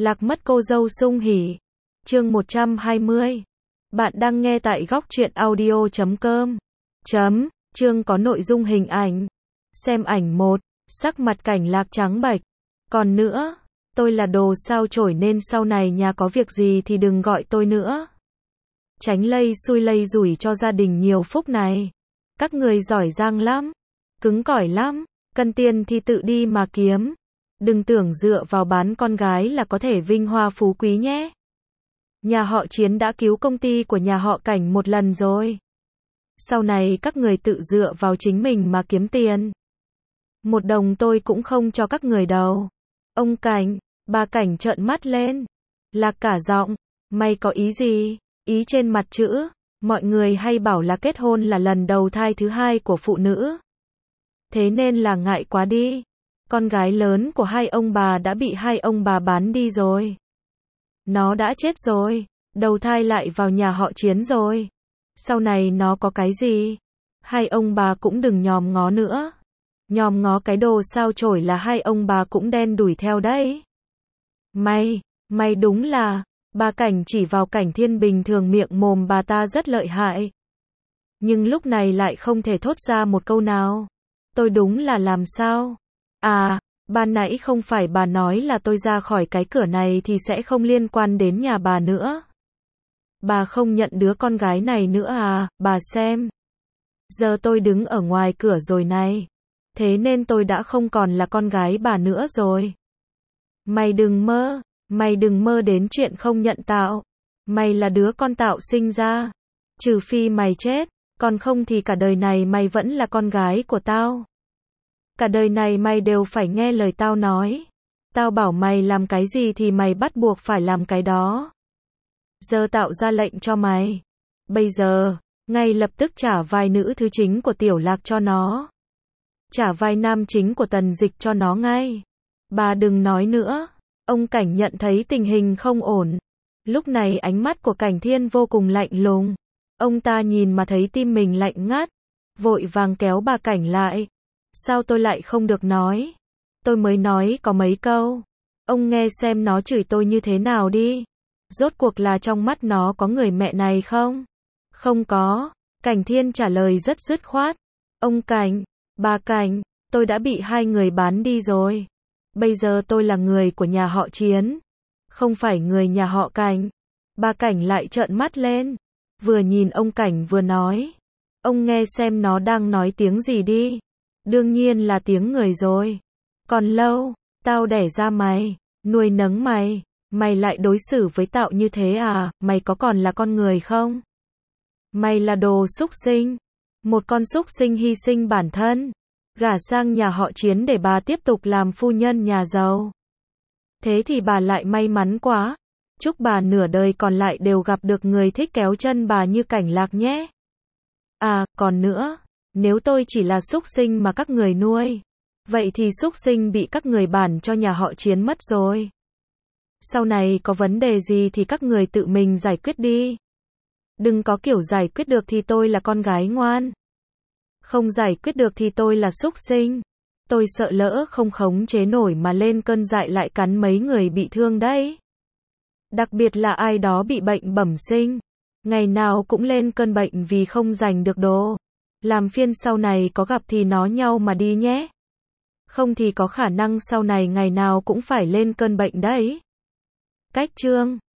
Lạc mất cô dâu sung hỉ. Chương 120. Bạn đang nghe tại góc truyện audio.com. Chương có nội dung hình ảnh. Xem ảnh 1. Sắc mặt Cảnh Lạc trắng bệch. Còn nữa, tôi là đồ sao chổi nên sau này nhà có việc gì thì đừng gọi tôi nữa. Tránh lây xui lây rủi cho gia đình nhiều phúc này. Các người giỏi giang lắm, cứng cỏi lắm, cần tiền thì tự đi mà kiếm. Đừng tưởng dựa vào bán con gái là có thể vinh hoa phú quý nhé. Nhà họ Chiến đã cứu công ty của nhà họ Cảnh một lần rồi. Sau này các người tự dựa vào chính mình mà kiếm tiền. Một đồng tôi cũng không cho các người đâu. Ông Cảnh, bà Cảnh trợn mắt lên. Lạc cả giọng, mày có ý gì? Ý trên mặt chữ, mọi người hay bảo là kết hôn là lần đầu thai thứ hai của phụ nữ. Thế nên là ngại quá đi. Con gái lớn của hai ông bà đã bị hai ông bà bán đi rồi. Nó đã chết rồi, đầu thai lại vào nhà họ Chiến rồi. Sau này nó có cái gì? Hai ông bà cũng đừng nhòm ngó nữa. Nhòm ngó cái đồ sao chổi là hai ông bà cũng đen đủi theo đấy. Mày đúng là, bà Cảnh chỉ vào Cảnh Thiên bình thường miệng mồm bà ta rất lợi hại. Nhưng lúc này lại không thể thốt ra một câu nào. Tôi đúng là làm sao? À, ban nãy không phải bà nói là tôi ra khỏi cái cửa này thì sẽ không liên quan đến nhà bà nữa. Bà không nhận đứa con gái này nữa à, bà xem. Giờ tôi đứng ở ngoài cửa rồi này. Thế nên tôi đã không còn là con gái bà nữa rồi. Mày đừng mơ đến chuyện không nhận tạo. Mày là đứa con tạo sinh ra. Trừ phi mày chết, còn không thì cả đời này mày vẫn là con gái của tao. Cả đời này mày đều phải nghe lời tao nói. Tao bảo mày làm cái gì thì mày bắt buộc phải làm cái đó. Giờ tạo ra lệnh cho mày. Bây giờ, ngay lập tức trả vai nữ thứ chính của Tiểu Lạc cho nó. Trả vai nam chính của Tần Dịch cho nó ngay. Bà đừng nói nữa. Ông Cảnh nhận thấy tình hình không ổn. Lúc này ánh mắt của Cảnh Thiên vô cùng lạnh lùng. Ông ta nhìn mà thấy tim mình lạnh ngắt. Vội vàng kéo bà Cảnh lại. Sao tôi lại không được nói? Tôi mới nói có mấy câu. Ông nghe xem nó chửi tôi như thế nào đi. Rốt cuộc là trong mắt nó có người mẹ này không? Không có. Cảnh Thiên trả lời rất dứt khoát. Ông Cảnh, bà Cảnh, tôi đã bị hai người bán đi rồi. Bây giờ tôi là người của nhà họ Chiến. Không phải người nhà họ Cảnh. Bà Cảnh lại trợn mắt lên. Vừa nhìn ông Cảnh vừa nói. Ông nghe xem nó đang nói tiếng gì đi. Đương nhiên là tiếng người rồi. Còn lâu, tao đẻ ra mày, nuôi nấng mày, mày lại đối xử với tao như thế à, mày có còn là con người không? Mày là đồ súc sinh. Một con súc sinh hy sinh bản thân, gả sang nhà họ Chiến để bà tiếp tục làm phu nhân nhà giàu. Thế thì bà lại may mắn quá. Chúc bà nửa đời còn lại đều gặp được người thích kéo chân bà như Cảnh Lạc nhé. À, còn nữa. Nếu tôi chỉ là súc sinh mà các người nuôi, vậy thì súc sinh bị các người bản cho nhà họ Chiến mất rồi. Sau này có vấn đề gì thì các người tự mình giải quyết đi. Đừng có kiểu giải quyết được thì tôi là con gái ngoan. Không giải quyết được thì tôi là súc sinh. Tôi sợ lỡ không khống chế nổi mà lên cơn dại lại cắn mấy người bị thương đấy. Đặc biệt là ai đó bị bệnh bẩm sinh. Ngày nào cũng lên cơn bệnh vì không giành được đồ. Làm phiên sau này có gặp thì nó nhau mà đi nhé. Không thì có khả năng sau này ngày nào cũng phải lên cơn bệnh đấy. Cách chương